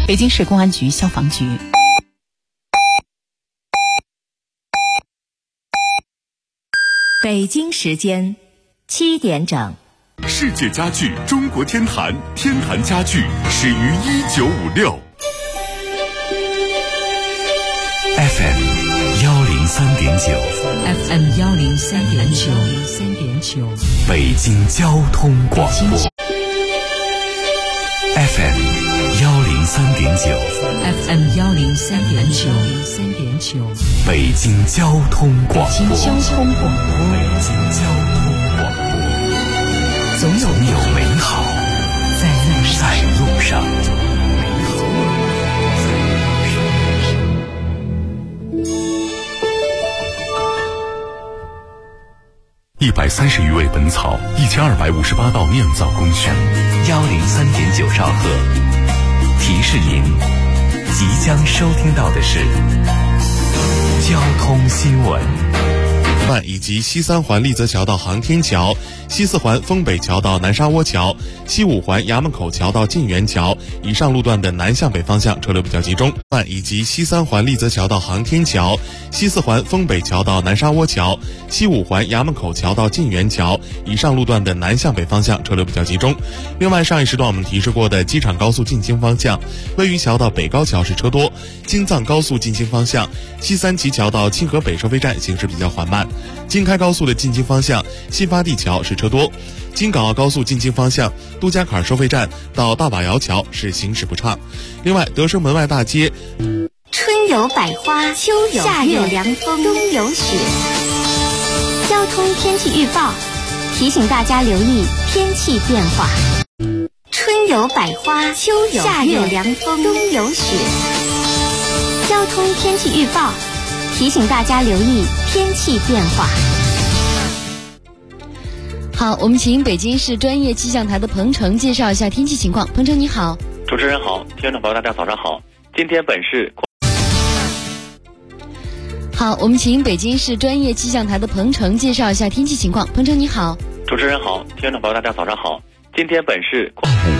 北京市公安局消防局。 北京时间7点整。 世界家具中国天坛，天坛家具始于1956。FM 103.9， 北京交通广播。FM 103.9， 北京交通广播。总有美好在路上。130余味本草，1258道酿造工序，103.9兆赫。提示您，即将收听到的是交通新闻。 以及西三环立泽桥到航天桥、西四环丰北桥到南沙窝桥、西五环衙门口桥到晋源桥以上路段的南向北方向车流比较集中。以及西三环立泽桥到航天桥、西四环丰北桥到南沙窝桥、西五环衙门口桥到晋源桥以上路段的南向北方向车流比较集中。另外，上一时段我们提示过的机场高速进京方向，魏榆桥到北高桥是车多；京藏高速进京方向，西三旗桥到清河北收费站行驶比较缓慢。京开高速的进京方向，新发地桥是车多；京港澳高速进京方向，杜家坎收费站到大瓦窑桥是行驶不畅。另外，德胜门外大街， 春有百花，秋有夏有凉风，冬有雪。交通天气预报提醒大家留意天气变化。春有百花，秋有夏有凉风，冬有雪。交通天气预报提醒大家留意天气变化。 好，我们请北京市专业气象台的彭程介绍一下天气情况。彭程你好。 主持人好，听众朋友大家早上好。今天本市好，我们请北京市专业气象台的彭程介绍一下天气情况。彭程你好。 主持人好，听众朋友大家早上好。今天本市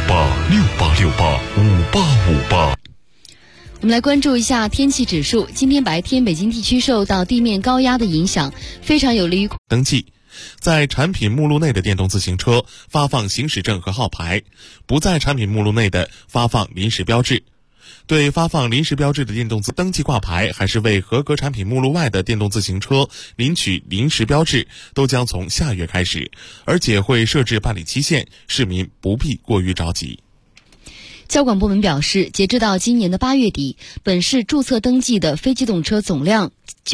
5868685858。 我们来关注一下天气指数。今天白天，北京地区受到地面高压的影响，非常有利于登记。在产品目录内的电动自行车发放行驶证和号牌，不在产品目录内的发放临时标志。对发放临时标志的电动自登记挂牌，还是为合格产品目录外的电动自行车领取临时标志，都将从下月开始，而且会设置办理期限，市民不必过于着急。 交管部门表示，截止到今年的8月底，本市注册登记的非机动车总量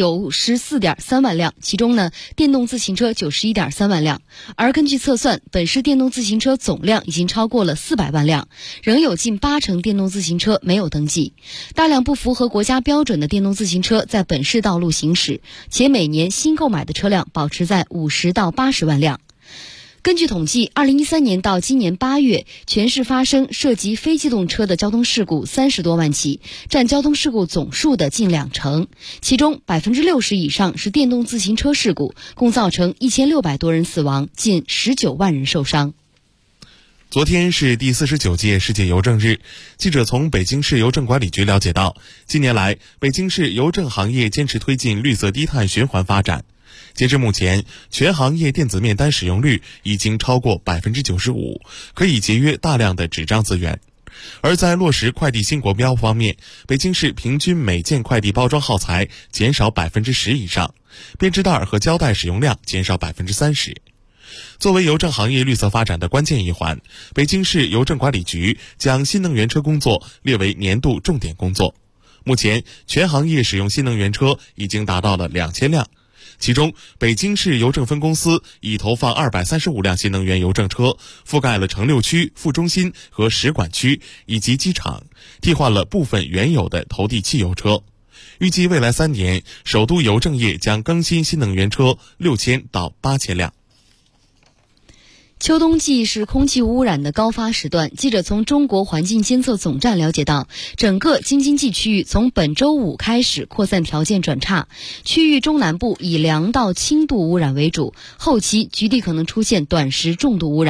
94.3万辆，其中呢，电动自行车91.3万辆。而根据测算，本市电动自行车总量已经超过了400万辆，仍有近80%电动自行车没有登记。大量不符合国家标准的电动自行车在本市道路行驶，且每年新购买的车辆保持在50到80万辆。根据统计，2013年到今年8月，全市发生涉及非机动车的交通事故30多万起，占交通事故总数的近20%，其中60%以上是电动自行车事故，共造成1600多人死亡，近19万人受伤。 昨天是第49届世界邮政日，记者从北京市邮政管理局了解到，近年来，北京市邮政行业坚持推进绿色低碳循环发展。截至目前，全行业电子面单使用率已经超过95%，可以节约大量的纸张资源。而在落实快递新国标方面，北京市平均每件快递包装耗材减少10%以上，编织袋和胶带使用量减少30%。作为邮政行业绿色发展的关键一环，北京市邮政管理局将新能源车工作列为年度重点工作。目前，全行业使用新能源车已经达到了2000辆。其中，北京市邮政分公司已投放235辆新能源邮政车，覆盖了城6区、副中心和使馆区以及机场，替换了部分原有的投递汽油车。预计未来3年，首都邮政业将更新新能源车6000到8000辆。 秋冬季是空气污染的高发时段，记者从中国环境监测总站了解到，整个京津冀区域从本周5开始扩散条件转差，区域中南部以良到轻度污染为主，后期局地可能出现短时重度污染。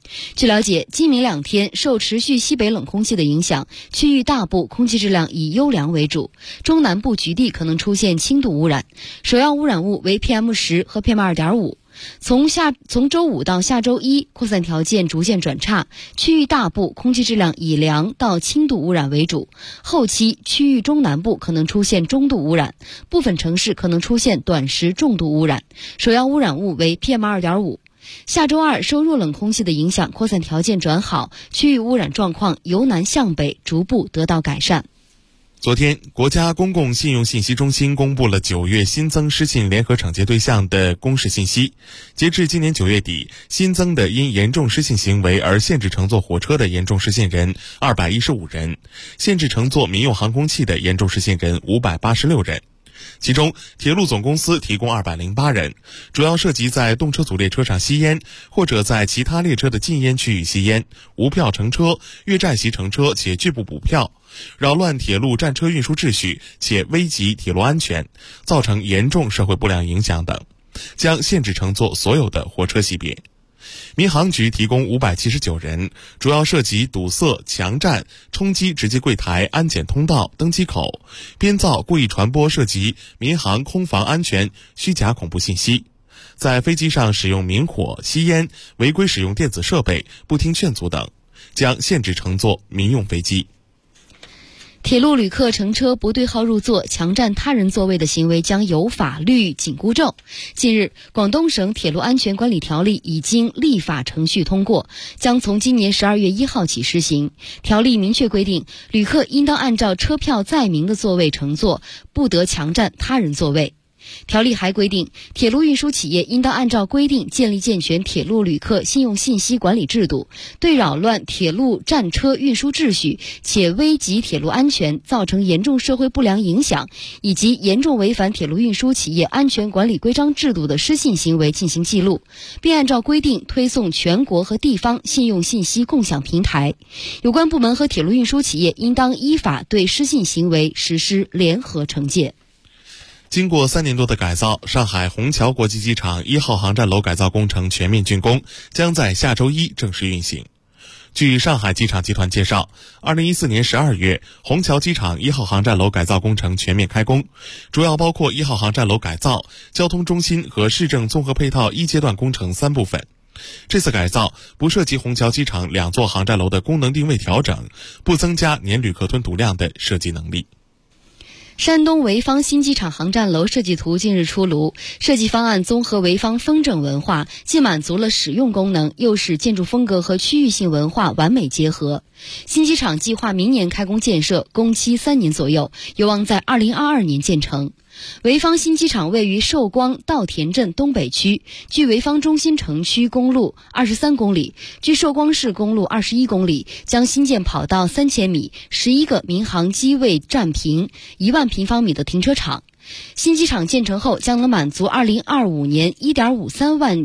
据了解，今明2天受持续西北冷空气的影响，区域大部空气质量以优良为主，中南部局地可能出现轻度污染，首要污染物为 PM10和 PM2.5。从周五到下周一，扩散条件逐渐转差，区域大部空气质量以良到轻度污染为主，后期区域中南部可能出现中度污染，部分城市可能出现短时重度污染，首要污染物为 PM2.5。下周二受弱冷空气的影响，扩散条件转好，区域污染状况由南向北逐步得到改善。 昨天，国家公共信用信息中心公布了9月新增失信联合惩戒对象的公示信息。截至今年9月底，新增的因严重失信行为而限制乘坐火车的严重失信人215人，限制乘坐民用航空器的严重失信人586人。其中，铁路总公司提供208人，主要涉及在动车组列车上吸烟，或者在其他列车的禁烟区域吸烟、无票乘车、越站席乘车且拒不补票、扰乱铁路战车运输秩序且危及铁路安全，造成严重社会不良影响等，将限制乘坐所有的火车级别。民航局提供579人，主要涉及堵塞、强占、冲击值机柜台、安检通道、登机口，编造、故意传播涉及民航空防安全虚假恐怖信息，在飞机上使用明火、吸烟、违规使用电子设备、不听劝阻等，将限制乘坐民用飞机。 铁路旅客乘车不对号入座、强占他人座位的行为将有法律紧箍咒。近日，广东省铁路安全管理条例已经立法程序通过，将从今年12月1号起施行。条例明确规定，旅客应当按照车票载明的座位乘坐，不得强占他人座位。条例还规定，铁路运输企业应当按照规定建立健全铁路旅客信用信息管理制度，对扰乱铁路战车运输秩序且危及铁路安全、造成严重社会不良影响以及严重违反铁路运输企业安全管理规章制度的失信行为进行记录，并按照规定推送全国和地方信用信息共享平台。有关部门和铁路运输企业应当依法对失信行为实施联合惩戒。 经过3年多的改造，上海虹桥国际机场1号航站楼改造工程全面竣工，将在下周一正式运行。据上海机场集团介绍，2014年12月，虹桥机场1号航站楼改造工程全面开工，主要包括1号航站楼改造、交通中心和市政综合配套1阶段工程3部分。这次改造不涉及虹桥机场2座航站楼的功能定位调整，不增加年旅客吞吐量的设计能力。 山东潍坊新机场航站楼设计图近日出炉，设计方案综合潍坊风筝文化，既满足了使用功能，又使建筑风格和区域性文化完美结合。新机场计划明年开工建设，工期3年左右，有望在2022年建成。潍坊新机场位于寿光稻田镇东北区，距潍坊中心城区公路23公里，距寿光市公路21公里，将新建跑道3000米，11个民航机位站坪，1万平方米的停车场。新机场建成后，将能满足2025年1.53万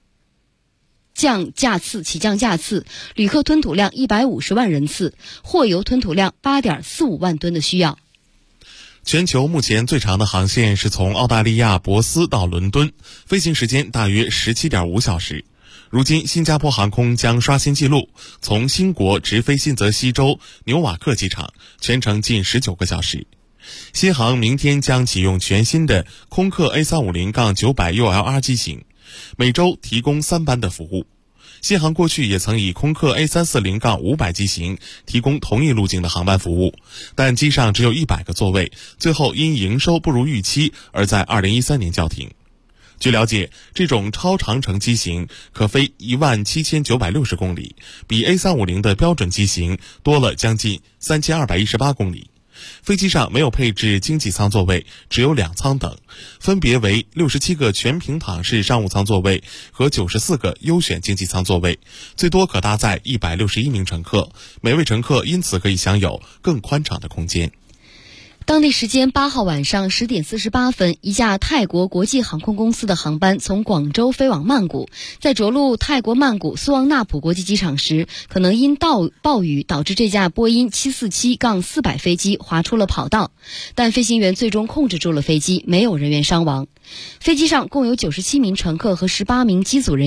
起降架次，旅客吞吐量150万人次，货邮吞吐量8.45万吨的需要。 全球目前最长的航线是从澳大利亚珀斯到伦敦，飞行时间大约17.5小时。如今，新加坡航空将刷新纪录，从新国直飞新泽西州纽瓦克机场，全程近19个小时。新航明天将启用全新的空客 A350-900ULR 机型，每周提供3班的服务。新航过去也曾以空客 A340-500 机型提供同一路径的航班服务，但机上只有100个座位，最后因营收不如预期而在2013年叫停。据了解，这种超长程机型可飞17960公里，比 A350 的标准机型多了将近3218公里。飞机上没有配置经济舱座位，只有2舱等，分别为67个全平躺式商务舱座位和94个优选经济舱座位，最多可搭载161名乘客，每位乘客因此可以享有更宽敞的空间。 当地时间8号晚上10点48分，一架泰国国际航空公司的航班从广州飞往曼谷，在着陆泰国曼谷苏旺纳普国际机场时，可能因暴雨导致这架波音747-400飞机滑出了跑道，但飞行员最终控制住了飞机，没有人员伤亡。飞机上共有97名乘客和18名机组人员。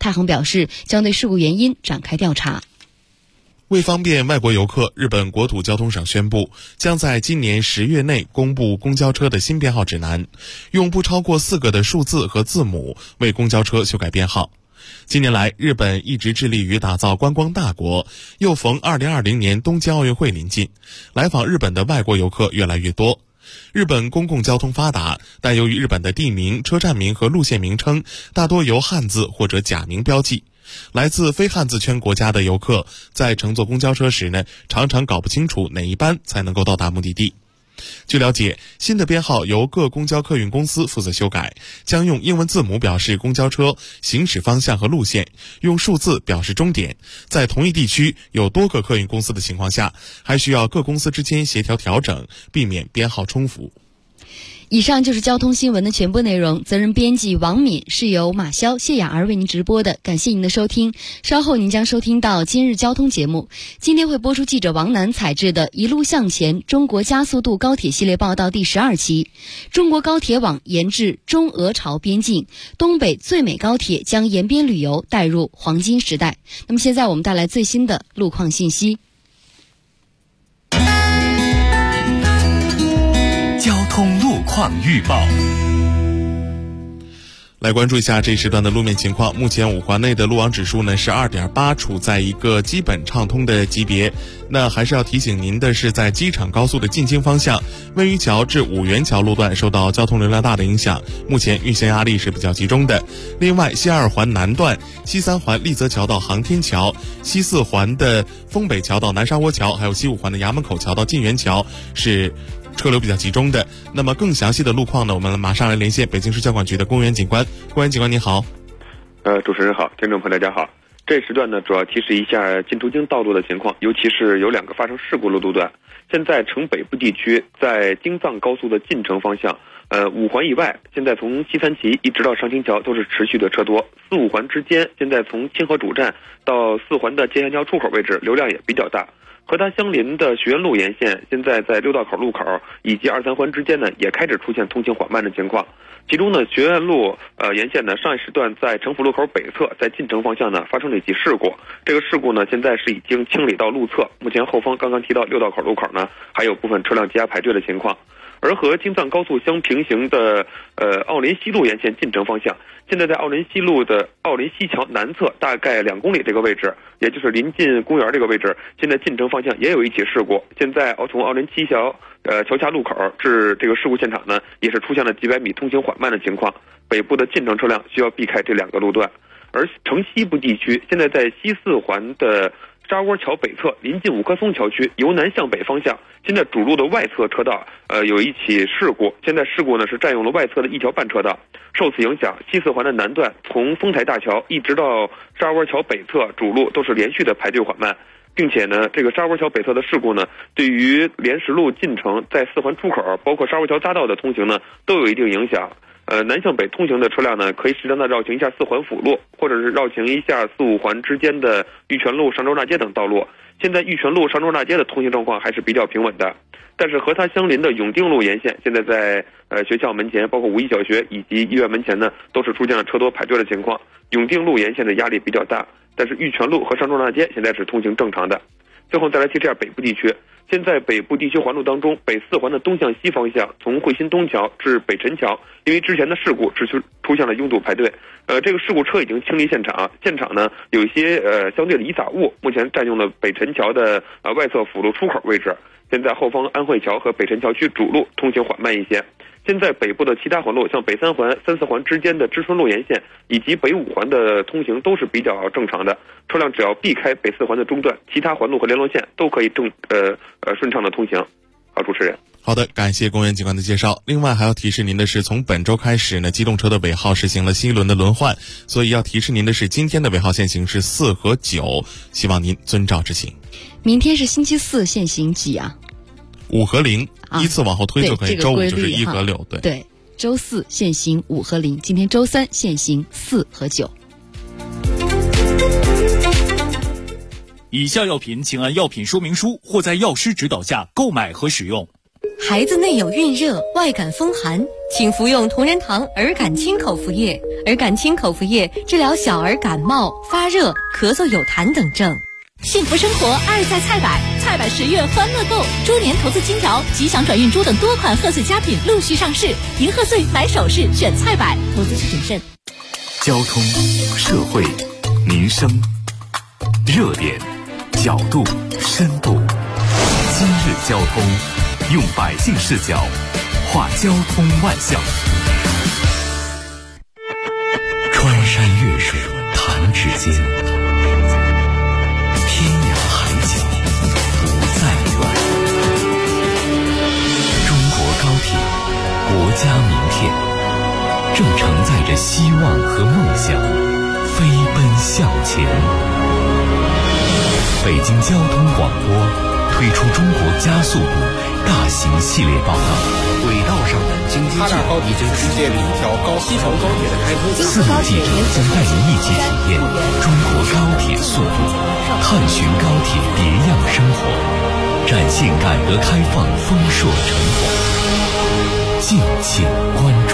太行表示将对事故原因展开调查。 为方便外国游客，日本国土交通省宣布，将在今年10月内公布公交车的新编号指南，用不超过4个的数字和字母为公交车修改编号。近年来，日本一直致力于打造观光大国，又逢2020年东京奥运会临近，来访日本的外国游客越来越多。日本公共交通发达，但由于日本的地名、车站名和路线名称大多由汉字或者假名标记，来自非汉字圈国家的游客在乘坐公交车时呢，常常搞不清楚哪一班才能够到达目的地。据了解，新的编号由各公交客运公司负责修改，将用英文字母表示公交车行驶方向和路线，用数字表示终点。在同一地区有多个客运公司的情况下，还需要各公司之间协调调整，避免编号重复。 以上就是交通新闻的全部内容，责任编辑王敏，是由马潇、谢雅儿为您直播的。感谢您的收听，稍后您将收听到今日交通节目。今天会播出记者王楠采制的《一路向前：中国加速度高铁系列报道》第12期。中国高铁网延至中俄朝边境，东北最美高铁将沿边旅游带入黄金时代。那么现在我们带来最新的路况信息。 交通路况预报， 来关注一下这一时段的路面情况。目前五环内的路网指数呢是 2.8， 处在一个基本畅通的级别。那还是要提醒您的是，在机场高速的进京方向，温榆桥至五元桥路段受到交通流量大的影响，目前运行压力是比较集中的。另外，西2环南段、西3环丽泽桥到航天桥、西4环的丰北桥到南沙窝桥，还有西5环的衙门口桥到晋源桥是车流比较集中的。那么更详细的路况呢，我们马上来连线北京市交管局的公园警官。公园警官您好。 主持人好，听众朋友大家好。这时段呢，主要提示一下进出京道路的情况，尤其是有2个发生事故路段。现在城北部地区在京藏高速的进城方向，5环以外，现在从西三旗一直到上清桥都是持续的车多。4、5环之间，现在从清河主站到4环的界限桥出口位置流量也比较大。和它相邻的学院路沿线，现在在6道口路口以及2、3环之间呢，也开始出现通行缓慢的情况。其中呢，学院路沿线呢，上一时段在城府路口北侧，在进城方向呢发生了一起事故。这个事故呢，现在是已经清理到路侧，目前后方刚刚提到6道口路口呢，还有部分车辆积压排队的情况。而和京藏高速相平行的奥林西路沿线进城方向，现在在奥林西路的奥林西桥南侧大概2公里这个位置，也就是临近公园这个位置，现在进城方向也有一起事故。现在从奥林西桥桥下路口至这个事故现场呢，也是出现了几百米通行缓慢的情况，北部的进城车辆需要避开这2个路段。而城西部地区现在在西4环的沙窝桥北侧，临近五棵松桥区，由南向北方向，现在主路的外侧车道有一起事故。现在事故呢是占用了外侧的1条半车道，受此影响，西4环的南段从丰台大桥一直到沙窝桥北侧主路都是连续的排队缓慢，并且呢，这个沙窝桥北侧的事故呢，对于莲石路进城在4环出口，包括沙窝桥匝道的通行呢，都有一定影响。南向北通行的车辆呢，可以适当的绕行一下4环辅路，或者是绕行一下4、5环之间的玉泉路、上州大街等道路。现在玉泉路、上州大街的通行状况还是比较平稳的，但是和它相邻的永定路沿线，现在在学校门前，包括5一小学以及医院门前呢，都是出现了车多排队的情况。永定路沿线的压力比较大，但是玉泉路和上州大街现在是通行正常的。最后再来提示一下北部地区，现在北部地区环路当中，北4环的东向西方向，从汇新东桥至北辰桥，因为之前的事故出现了拥堵排队。这个事故车已经清离现场，现场呢有一些相对的遗撒物，目前占用了北辰桥的外侧辅路出口位置。现在后方安慧桥和北辰桥区主路通行缓慢一些。现在北部的其他环路，像北3环、3、4环之间的知春路沿线以及北5环的通行都是比较正常的，车辆只要避开北4环的中段，其他环路和联络线都可以顺畅的通行。好，主持人。 好的，感谢公园警官的介绍。另外还要提示您的是，从本周开始呢，机动车的尾号实行了新一轮的轮换，所以要提示您的是，今天的尾号限行是4和9，希望您遵照执行。 明天是星期4，限行几啊 ？5和0，依次往后推就可以。周5就是1和6， 对，周4限行5和0，今天周3限行4和9。 以下药品请按药品说明书或在药师指导下购买和使用。 孩子内有孕热、外感风寒，请服用同仁堂儿感清口服液。儿感清口服液治疗小儿感冒、发热、咳嗽有痰等症。 幸福生活爱在菜百，菜百10月欢乐购，猪年投资金条、吉祥转运猪等多款贺岁佳品陆续上市，迎贺岁买首饰选菜百，投资需谨慎。 交通、社会、民生，热点、角度、深度。今日交通，用百姓视角话交通万象。穿山越水弹指间，天涯海角不再远。中国高铁，国家名片，正承载着希望和梦想，飞奔向前。北京交通广播推出中国加速度大型系列报道， 轨道上的京津冀已经实现了一条西成高铁的开通。 4路记者将带您一起体验中国高铁速度，探寻高铁别样生活，展现改革开放丰硕成果。敬请关注。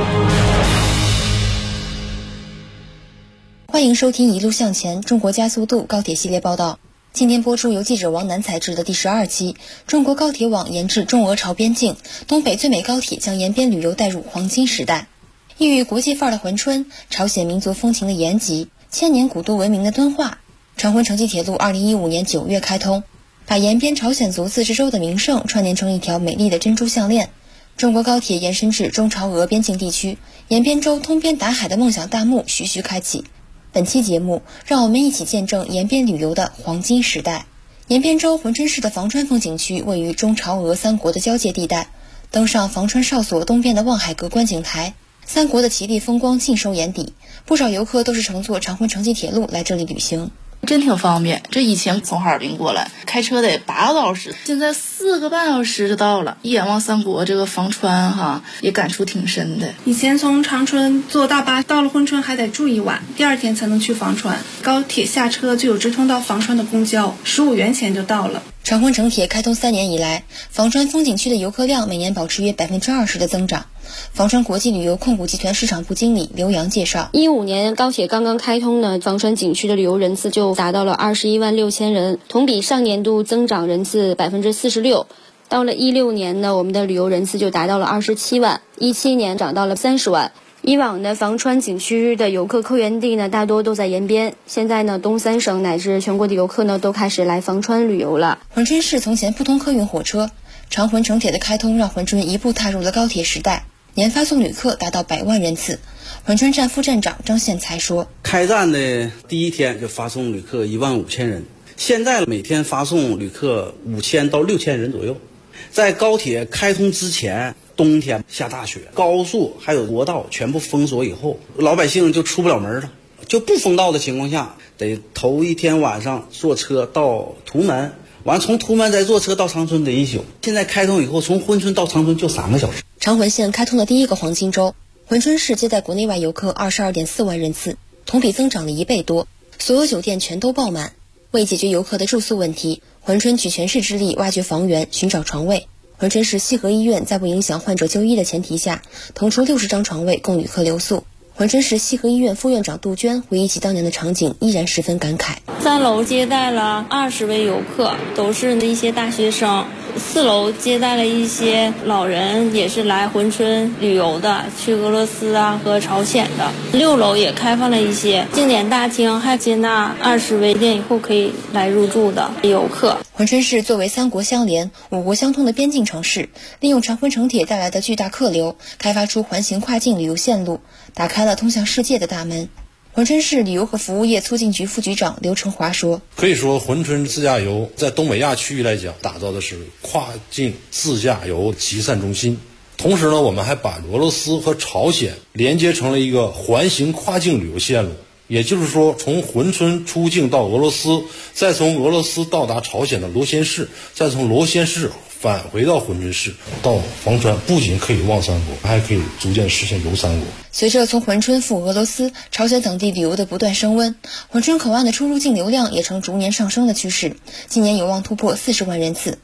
欢迎收听一路向前中国加速度高铁系列报道。今天播出由记者王楠采制的第12期中国高铁网研制中俄朝边境，东北最美高铁将延边旅游带入黄金时代。异域国际范儿的珲春，朝鲜民族风情的延吉，千年古都文明的敦化。长珲城际铁路2015年9月开通，把延边朝鲜族自治州的名胜串联成一条美丽的珍珠项链。中国高铁延伸至中朝俄边境地区，延边州通边达海的梦想大幕徐徐开启。本期节目，让我们一起见证延边旅游的黄金时代。延边州珲春市的房川风景区位于中朝俄三国的交界地带，登上房川哨所东边的望海阁观景台，三国的奇丽风光尽收眼底。不少游客都是乘坐长珲城际铁路来这里旅行。 真挺方便，这以前从哈尔滨过来开车得8个多小时，现在4个半小时就到了。一眼望三国，这个房川哈也感触挺深的。 以前从长春坐大巴到了珲春还得住一晚，第2天才能去房川。高铁下车就有直通到房川的公交，15元钱就到了。 长珲城铁开通3年以来，房川风景区的游客量每年保持约20%的增长。房川国际旅游控股集团市场部经理刘洋介绍 ，15年高铁刚刚开通呢，房川景区的旅游人次就达到了21万6千人，同比上年度增长人次46%。到了16年呢，我们的旅游人次就达到了27万，17年涨到了30万。以往呢，房川景区的游客客源地呢，大多都在延边。现在呢，东3省乃至全国的游客呢，都开始来房川旅游了。 珲春市从前不通客运火车，长珲城铁的开通让珲春一步踏入了高铁时代，年发送旅客达到100万人次。珲春站副站长张宪才说， 开站的第1天就发送旅客15000人，现在每天发送旅客5000到6000人左右。在高铁开通之前，冬天下大雪，高速还有国道全部封锁以后，老百姓就出不了门了。就不封道的情况下，得头1天晚上坐车到图门，完从图门再坐车到长春得1宿。现在开通以后，从珲春到长春就3个小时。 长珲县开通的第1个黄金周，珲春市接待国内外游客22.4万人次，同比增长了1倍多，所有酒店全都爆满。为解决游客的住宿问题，珲春举全市之力挖掘房源，寻找床位。珲春市西河医院在不影响患者就医的前提下，腾出60张床位供旅客留宿。珲春市西河医院副院长杜鹃回忆起当年的场景，依然十分感慨。 3楼接待了20位游客，都是一些大学生。4楼接待了一些老人，也是来珲春旅游的，去俄罗斯啊和朝鲜的。6楼也开放了一些经典大厅，还接纳20位以后可以来入住的游客。 珲春市作为3国相连、5国相通的边境城市，利用长珲城铁带来的巨大客流，开发出环形跨境旅游线路，打开了通向世界的大门。珲春市旅游和服务业促进局副局长刘成华说， 可以说珲春自驾游在东北亚区域来讲，打造的是跨境自驾游集散中心。同时呢，我们还把俄罗斯和朝鲜连接成了一个环形跨境旅游线路。也就是说，从珲春出境到俄罗斯，再从俄罗斯到达朝鲜的罗先市，再从罗先市返回到珲春市到房川，不仅可以望三国，还可以逐渐实现游三国。 随着从珲春赴俄罗斯、朝鲜等地旅游的不断升温，珲春口岸的出入境流量也呈逐年上升的趋势，今年有望突破40万人次。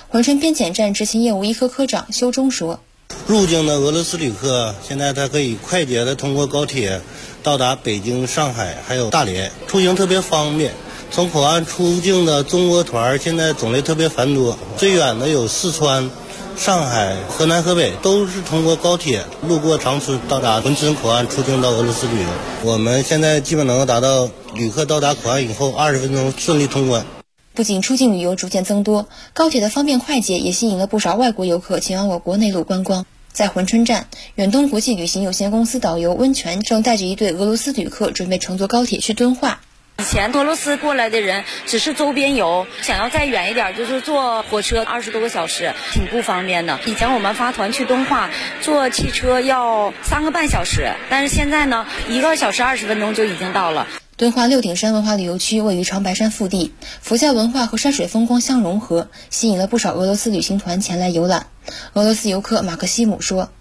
珲春边检站执勤业务一科科长修忠说， 入境的俄罗斯旅客现在他可以快捷的通过高铁到达北京、上海还有大连，出行特别方便。从口岸出境的中俄团现在种类特别繁多，最远的有四川、上海、河南、河北，都是通过高铁路过长春到达珲春口岸出境到俄罗斯旅游。我们现在基本能够达到旅客到达口岸以后20分钟顺利通关。 不仅出境旅游逐渐增多，高铁的方便快捷也吸引了不少外国游客前往我国内陆观光。在珲春站，远东国际旅行有限公司导游温泉正带着一对俄罗斯旅客准备乘坐高铁去敦化。 以前俄罗斯过来的人只是周边游，想要再远一点就是坐火车20多个小时，挺不方便的。以前我们发团去敦化坐汽车要3个半小时，但是现在呢1个小时20分钟就已经到了。 敦化六顶山文化旅游区位于长白山腹地，佛教文化和山水风光相融合，吸引了不少俄罗斯旅行团前来游览。俄罗斯游客马克西姆说，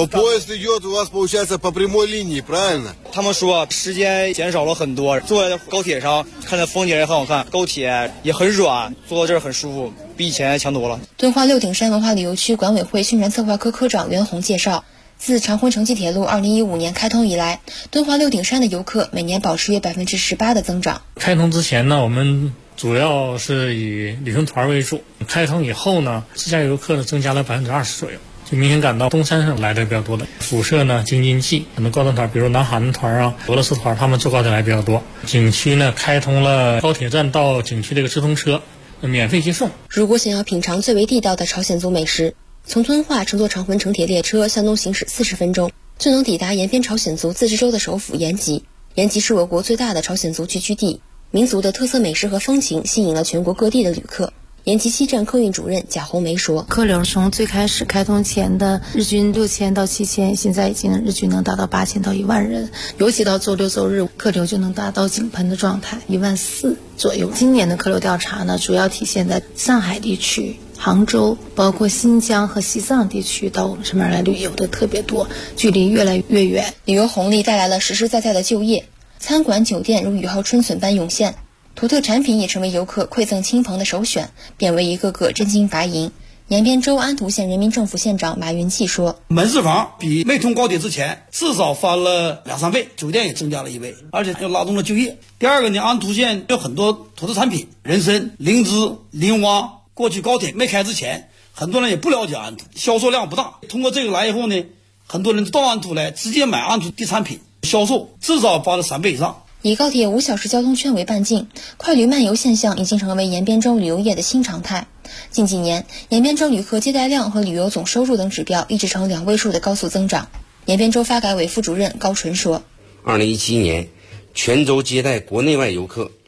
他们说时间减少了很多，坐在高铁上看的风景也很好看，高铁也很软，坐到这儿很舒服，比以前强多了。 敦化六顶山文化旅游区管委会宣传策划科科长袁红介绍，自长珲城际铁路2015年开通以来，敦化六顶山的游客每年保持约18%的增长。 开通之前呢，我们主要是以旅行团为主，开通以后呢，自驾游客呢增加了20%左右，就明显感到东山上来的比较多的。辐射呢京津冀很多高端团，比如南韩团啊、俄罗斯团，他们坐高铁来比较多。景区呢开通了高铁站到景区这个直通车，免费接送。 如果想要品尝最为地道的朝鲜族美食，从敦化乘坐长珲城铁列车向东行驶40分钟，就能抵达延边朝鲜族自治州的首府延吉。延吉是我国最大的朝鲜族聚居地，民族的特色美食和风情吸引了全国各地的旅客。延吉西站客运主任贾红梅说， 客流从最开始开通前的日均6000到7000，现在已经日均能达到8000到10000人，尤其到周六周日客流就能达到井喷的状态，14000左右。今年的客流调查呢，主要体现在上海地区、杭州，包括新疆和西藏地区到我们这边来旅游的特别多，距离越来越远。 旅游红利带来了实实在在的就业，餐馆酒店如雨后春笋般涌现，土特产品也成为游客馈赠亲朋的首选，变为一个个真金白银。延边州安图县人民政府县长马云记说， 门市房比没通高铁之前至少翻了2-3倍，酒店也增加了1倍，而且又拉动了就业。第二个呢，安图县有很多土特产品，人参、灵芝、林蛙。过去高铁没开之前，很多人也不了解安图，销售量不大。通过这个来以后呢，很多人到安图来直接买安图的产品，销售至少翻了3倍以上。 以高铁5小时交通圈为半径，快旅漫游现象已经成为延边州旅游业的新常态。近几年，延边州旅客接待量和旅游总收入等指标一直呈2位数的高速增长。延边州发改委副主任高纯说 ，2017年全州接待国内外游客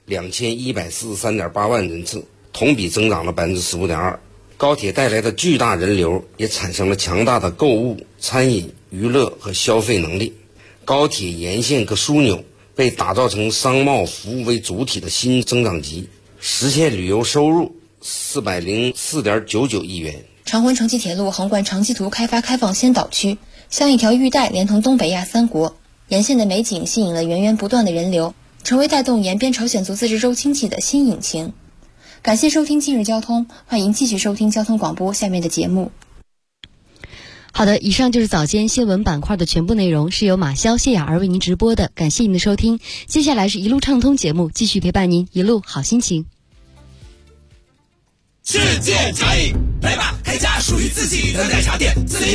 2143.8万人次，同比增长了15.2%。高铁带来的巨大人流也产生了强大的购物、餐饮、娱乐和消费能力。高铁沿线各枢纽被打造成商贸服务为主体的新增长极，实现旅游收入404.99亿元。 长珲城际铁路横贯长期图开发开放先导区，像一条玉带连通东北亚3国，沿线的美景吸引了源源不断的人流，成为带动延边朝鲜族自治州经济的新引擎。感谢收听今日交通，欢迎继续收听交通广播下面的节目。 好的，以上就是早间新闻板块的全部内容，是由马潇、谢雅儿为您直播的，感谢您的收听。接下来是一路畅通节目，继续陪伴您一路好心情。 世界茶饮，来吧，开家属于自己的奶茶店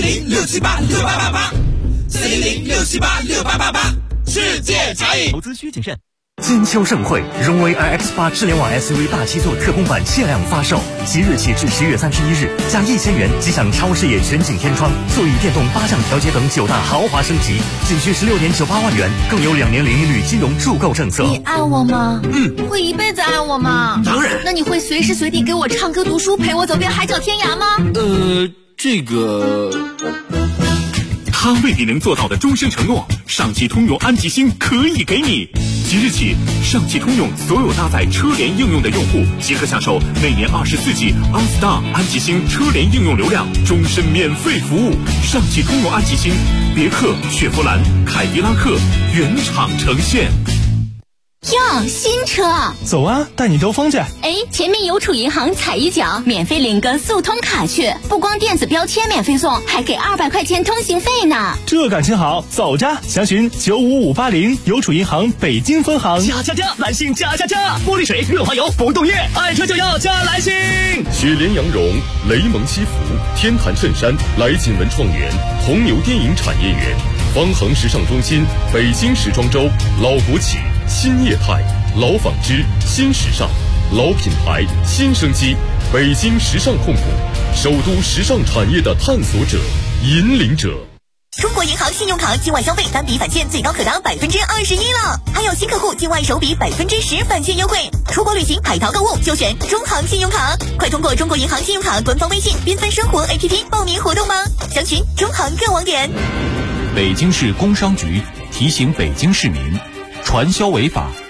，400-678-6888，400-678-6888，世界茶饮。 投资需谨慎。金秋盛会，荣威 iX8 智联网 SUV 大7座特供版限量发售，即日起至10月31日，加1000元即享超视野全景天窗、座椅电动8项调节等9大豪华升级，仅需16.98万元，更有2年零利率金融助购政策。 你爱我吗？会一辈子爱我吗？ 当然。 那你会随时随地给我唱歌读书，陪我走遍海角天涯吗？ 这个。 他未必能做到的终身承诺，上汽通用安吉星可以给你。即日起，上汽通用所有搭载车联应用的用户即可享受每年24G OnStar 安吉星车联应用流量，终身免费服务。上汽通用安吉星，别克、雪佛兰、凯迪拉克原厂呈现。 哟，新车！ 走啊，带你兜风去。 哎，前面邮储银行踩一脚，免费领个速通卡去，不光电子标签免费送，还给200块钱通行费呢。 这感情好，走着！详询95580邮储银行北京分行。 加！蓝星加！玻璃水、润滑油、不冻液，爱车就要加蓝星。 雪莲羊绒、雷蒙西服、天坛衬衫、来锦文创园、红牛电影产业园、方恒时尚中心、北京时装周、老国企、新业态、老纺织、新时尚、老品牌、新生机，北京时尚控股，首都时尚产业的探索者、引领者。 中国银行信用卡境外消费单笔返现最高可达21%了，还有新客户境外首笔10%返现优惠。出国旅行海淘购物就选中行信用卡，快通过中国银行信用卡官方微信缤纷生活 APP 报名活动吧，详询中行各网点。 北京市工商局提醒北京市民，传销违法，